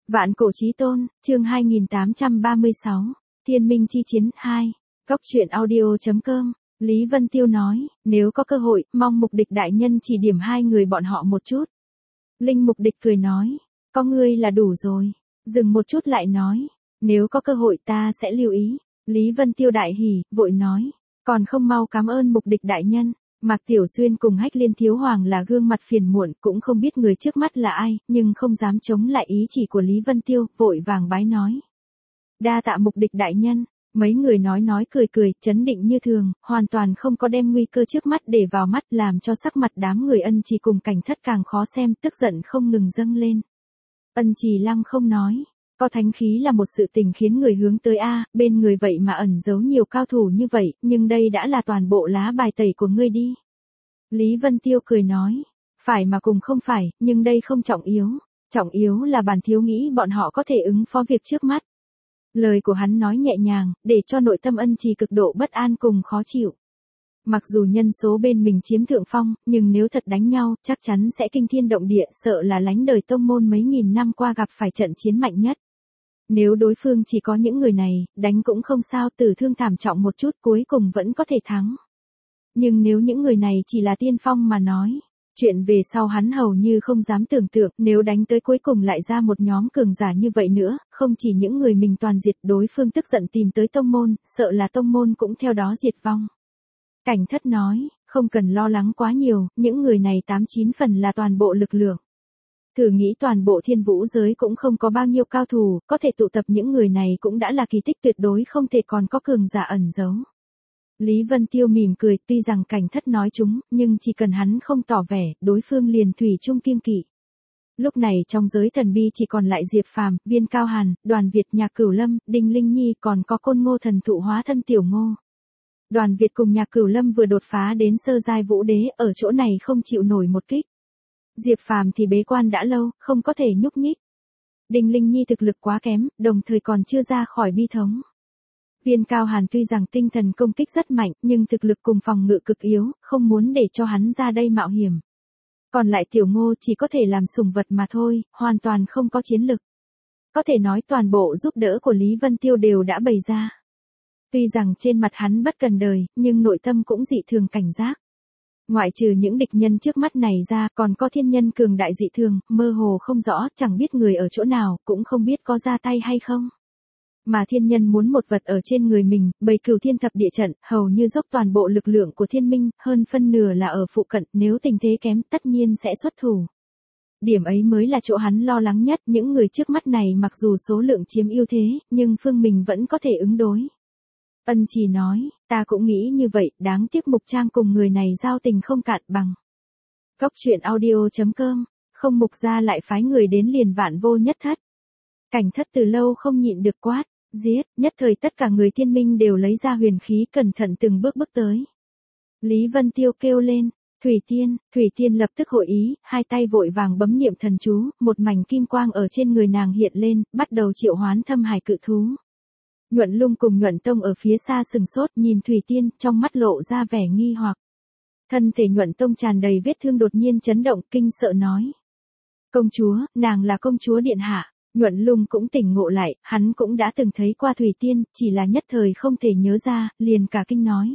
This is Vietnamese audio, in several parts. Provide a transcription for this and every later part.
Vạn cổ chí tôn, chương 2836, Thiên minh chi chiến 2, Cốc truyện audio.com, Lý Vân Tiêu nói, nếu có cơ hội, mong Mục Địch đại nhân chỉ điểm hai người bọn họ một chút. Linh Mục Địch cười nói, có ngươi là đủ rồi, dừng một chút lại nói, nếu có cơ hội ta sẽ lưu ý. Lý Vân Tiêu đại hỉ, vội nói, còn không mau cảm ơn Mục Địch đại nhân. Mạc Tiểu Xuyên cùng Hách Liên Thiếu Hoàng là gương mặt phiền muộn, cũng không biết người trước mắt là ai, nhưng không dám chống lại ý chỉ của Lý Vân Tiêu, vội vàng bái nói. Đa tạ Mục Địch đại nhân. Mấy người nói cười cười, chấn định như thường, hoàn toàn không có đem nguy cơ trước mắt để vào mắt, làm cho sắc mặt đám người Ân Trì cùng Cảnh Thất càng khó xem, tức giận không ngừng dâng lên. Ân Trì lăng không nói, có thánh khí là một sự tình khiến người hướng tới a, bên người vậy mà ẩn giấu nhiều cao thủ như vậy, nhưng đây đã là toàn bộ lá bài tẩy của ngươi đi. Lý Vân Tiêu cười nói, phải mà cùng không phải, nhưng đây không trọng yếu là bản thiếu nghĩ bọn họ có thể ứng phó việc trước mắt. Lời của hắn nói nhẹ nhàng, để cho nội tâm Ân Trì cực độ bất an cùng khó chịu. Mặc dù nhân số bên mình chiếm thượng phong, nhưng nếu thật đánh nhau, chắc chắn sẽ kinh thiên động địa, sợ là lánh đời tông môn mấy nghìn năm qua gặp phải trận chiến mạnh nhất. Nếu đối phương chỉ có những người này, đánh cũng không sao, tử thương thảm trọng một chút cuối cùng vẫn có thể thắng. Nhưng nếu những người này chỉ là tiên phong mà nói, chuyện về sau hắn hầu như không dám tưởng tượng, nếu đánh tới cuối cùng lại ra một nhóm cường giả như vậy nữa, không chỉ những người mình toàn diệt, đối phương tức giận tìm tới tông môn, sợ là tông môn cũng theo đó diệt vong. Cảnh Thất nói, không cần lo lắng quá nhiều, những người này 89 phần là toàn bộ lực lượng. Thử nghĩ toàn bộ thiên vũ giới cũng không có bao nhiêu cao thủ, có thể tụ tập những người này cũng đã là kỳ tích, tuyệt đối không thể còn có cường giả ẩn giấu. Lý Vân Tiêu mỉm cười, tuy rằng Cảnh Thất nói chúng, nhưng chỉ cần hắn không tỏ vẻ, đối phương liền thủy chung kiêng kỵ. Lúc này trong giới thần bi chỉ còn lại Diệp Phàm, Viên Cao Hàn, Đoàn Việt, Nhạc Cửu Lâm, Đinh Linh Nhi, còn có Côn Ngô thần thụ hóa thân Tiểu Ngô. Đoàn Việt cùng Nhạc Cửu Lâm vừa đột phá đến sơ giai vũ đế, ở chỗ này không chịu nổi một kích. Diệp Phàm thì bế quan đã lâu, không có thể nhúc nhích. Đinh Linh Nhi thực lực quá kém, đồng thời còn chưa ra khỏi bi thống. Viên Cao Hàn tuy rằng tinh thần công kích rất mạnh, nhưng thực lực cùng phòng ngự cực yếu, không muốn để cho hắn ra đây mạo hiểm. Còn lại Tiểu Ngô chỉ có thể làm sủng vật mà thôi, hoàn toàn không có chiến lực. Có thể nói toàn bộ giúp đỡ của Lý Vân Tiêu đều đã bày ra. Tuy rằng trên mặt hắn bất cần đời, nhưng nội tâm cũng dị thường cảnh giác. Ngoại trừ những địch nhân trước mắt này ra, còn có thiên nhân cường đại dị thường, mơ hồ không rõ, chẳng biết người ở chỗ nào, cũng không biết có ra tay hay không. Mà thiên nhân muốn một vật ở trên người mình, bày Cửu Thiên Thập Địa trận, hầu như dốc toàn bộ lực lượng của thiên minh, hơn phân nửa là ở phụ cận, nếu tình thế kém, tất nhiên sẽ xuất thủ. Điểm ấy mới là chỗ hắn lo lắng nhất, những người trước mắt này mặc dù số lượng chiếm ưu thế, nhưng phương mình vẫn có thể ứng đối. Ân Trì nói, ta cũng nghĩ như vậy, đáng tiếc Mục Trang cùng người này giao tình không cạn bằng. Cốc truyện audio.com, không Mục gia lại phái người đến liền Vạn Vô Nhất Thất. Cảnh Thất từ lâu không nhịn được quát, giết, nhất thời tất cả người thiên minh đều lấy ra huyền khí cẩn thận từng bước bước tới. Lý Vân Tiêu kêu lên, Thủy Tiên lập tức hội ý, hai tay vội vàng bấm niệm thần chú, một mảnh kim quang ở trên người nàng hiện lên, bắt đầu triệu hoán thâm hải cự thú. Nhuận Lung cùng Nhuận Tông ở phía xa sừng sốt nhìn Thủy Tiên, trong mắt lộ ra vẻ nghi hoặc. Thân thể Nhuận Tông tràn đầy vết thương đột nhiên chấn động, kinh sợ nói. Công chúa, nàng là công chúa điện hạ. Nhuận Lung cũng tỉnh ngộ lại, hắn cũng đã từng thấy qua Thủy Tiên, chỉ là nhất thời không thể nhớ ra, liền cả kinh nói.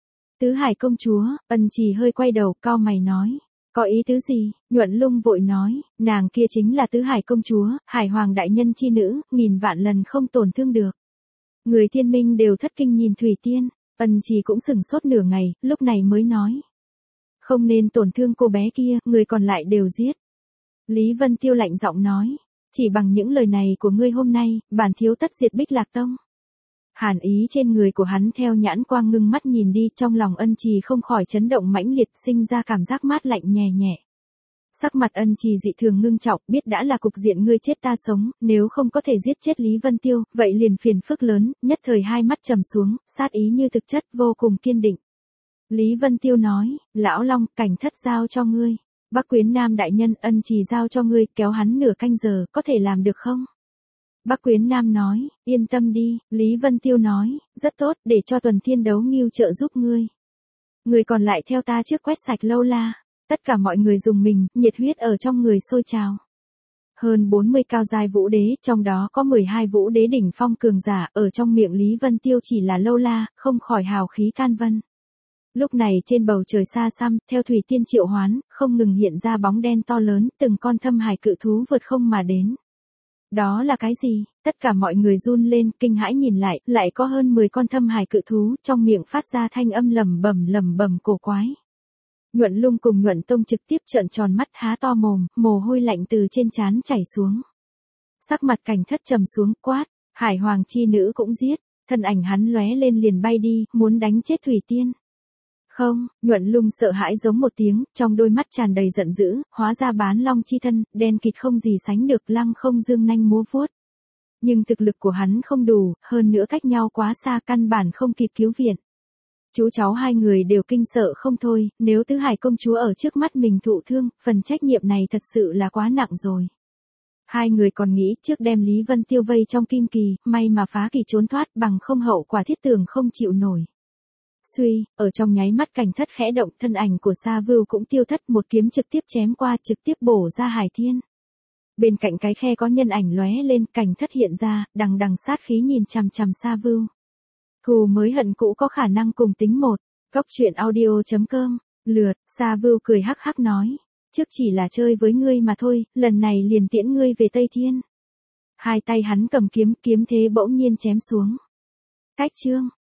Tứ Hải công chúa, Ân Trì hơi quay đầu, cau mày nói. Có ý tứ gì? Nhuận Lung vội nói, nàng kia chính là Tứ Hải công chúa, Hải Hoàng đại nhân chi nữ, nghìn vạn lần không tổn thương được. Người thiên minh đều thất kinh nhìn Thủy Tiên, Ân Trì cũng sửng sốt nửa ngày, lúc này mới nói. Không nên tổn thương cô bé kia, người còn lại đều giết. Lý Vân Tiêu lạnh giọng nói. Chỉ bằng những lời này của ngươi hôm nay, bản thiếu tất diệt Bích Lạc Tông. Hàn ý trên người của hắn theo nhãn quang ngưng mắt nhìn đi, trong lòng Ân Trì không khỏi chấn động mãnh liệt, sinh ra cảm giác mát lạnh nhẹ nhẹ. Sắc mặt Ân Trì dị thường ngưng trọng, biết đã là cục diện ngươi chết ta sống, nếu không có thể giết chết Lý Vân Tiêu, vậy liền phiền phức lớn, nhất thời hai mắt trầm xuống, sát ý như thực chất vô cùng kiên định. Lý Vân Tiêu nói, Lão Long, Cảnh Thất giao cho ngươi. Bắc Quyến Nam đại nhân, Ân Trì giao cho ngươi, kéo hắn nửa canh giờ, có thể làm được không? Bắc Quyến Nam nói, yên tâm đi. Lý Vân Tiêu nói, rất tốt, để cho Tuần Thiên Đấu Ngưu trợ giúp ngươi. Người còn lại theo ta trước quét sạch lâu la. Tất cả mọi người dùng mình, nhiệt huyết ở trong người sôi trào. Hơn 40 cao giai vũ đế, trong đó có 12 vũ đế đỉnh phong cường giả, ở trong miệng Lý Vân Tiêu chỉ là lâu la, không khỏi hào khí can vân. Lúc này trên bầu trời xa xăm, theo thủy tiên triệu hoán, không ngừng hiện ra bóng đen to lớn, từng con thâm hải cự thú vượt không mà đến. Đó là cái gì? Tất cả mọi người run lên, kinh hãi nhìn lại có hơn 10 con thâm hải cự thú, trong miệng phát ra thanh âm lầm bầm cổ quái. Nhuận Lung cùng Nhuận Tông trực tiếp trợn tròn mắt há to mồm, mồ hôi lạnh từ trên trán chảy xuống. Sắc mặt Cảnh Thất trầm xuống, quát, Hải Hoàng chi nữ cũng giết, thân ảnh hắn lóe lên liền bay đi, muốn đánh chết Thủy Tiên. Không, Nhuận Lung sợ hãi giống một tiếng, trong đôi mắt tràn đầy giận dữ, hóa ra bán long chi thân, đen kịt không gì sánh được, lăng không dương nanh múa vuốt. Nhưng thực lực của hắn không đủ, hơn nữa cách nhau quá xa, căn bản không kịp cứu viện. Chú cháu hai người đều kinh sợ không thôi, nếu Tứ Hải công chúa ở trước mắt mình thụ thương, phần trách nhiệm này thật sự là quá nặng rồi. Hai người còn nghĩ trước đem Lý Vân Tiêu vây trong kim kỳ, may mà phá kỳ trốn thoát, bằng không hậu quả thiết tưởng không chịu nổi. Suy, ở trong nháy mắt Cảnh Thất khẽ động, thân ảnh của Sa Vưu cũng tiêu thất, một kiếm trực tiếp chém qua, trực tiếp bổ ra Hải Thiên. Bên cạnh cái khe có nhân ảnh lóe lên, Cảnh Thất hiện ra, đằng sát khí nhìn chằm chằm Sa Vưu. Thù mới hận cũ có khả năng cùng tính một. Góc truyện audio.com. Lượt, Sa Vưu cười hắc hắc nói. Trước chỉ là chơi với ngươi mà thôi, lần này liền tiễn ngươi về Tây Thiên. Hai tay hắn cầm kiếm, kiếm thế bỗng nhiên chém xuống. Cách chương.